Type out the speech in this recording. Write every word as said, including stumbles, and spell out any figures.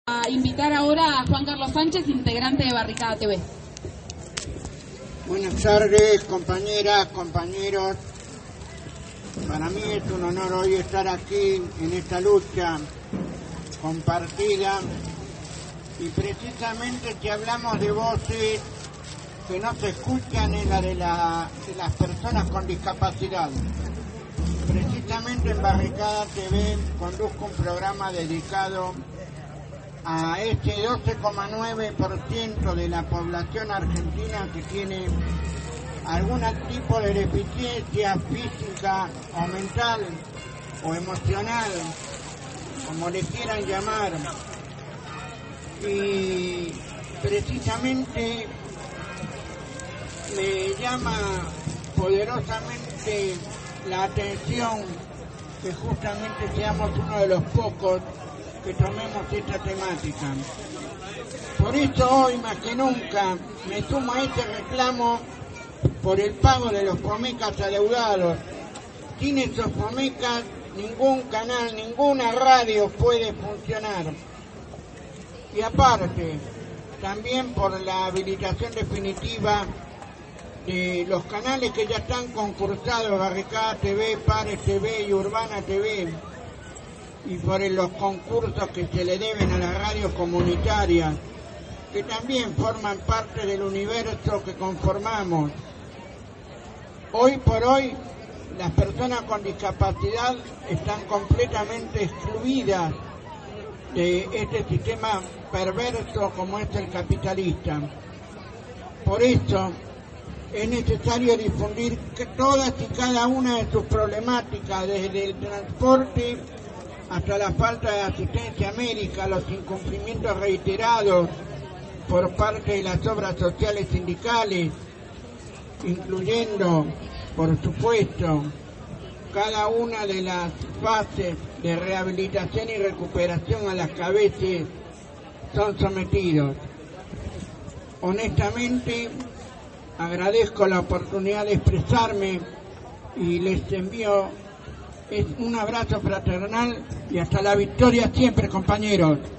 A invitar ahora a Juan Carlos Sánchez, integrante de Barricada T V. Buenas tardes, compañeras, compañeros. Para mí es un honor hoy estar aquí en esta lucha compartida, y precisamente si hablamos de voces que no se escuchan es la de, la de las personas con discapacidad. Precisamente en Barricada T V conduzco un programa dedicado a este doce coma nueve por ciento de la población argentina que tiene algún tipo de deficiencia física o mental o emocional, como le quieran llamar. Y precisamente me llama poderosamente la atención que justamente seamos uno de los pocos que tomemos esta temática. Por eso hoy más que nunca me sumo a este reclamo por el pago de los POMECAS adeudados. Sin esos POMECAS ningún canal, ninguna radio puede funcionar. Y aparte, también por la habilitación definitiva de los canales que ya están concursados, Barricada T V, Pares T V y Urbana T V, y por los concursos que se le deben a las radios comunitarias, que también forman parte del universo que conformamos. Hoy por hoy, las personas con discapacidad están completamente excluidas de este sistema perverso como es el capitalista. Por eso es necesario difundir que todas y cada una de sus problemáticas, desde el transporte hasta la falta de asistencia médica, los incumplimientos reiterados por parte de las obras sociales sindicales, incluyendo, por supuesto, cada una de las fases de rehabilitación y recuperación a las que a veces son sometidos. Honestamente, agradezco la oportunidad de expresarme y les envío un abrazo fraternal y hasta la victoria siempre, compañeros.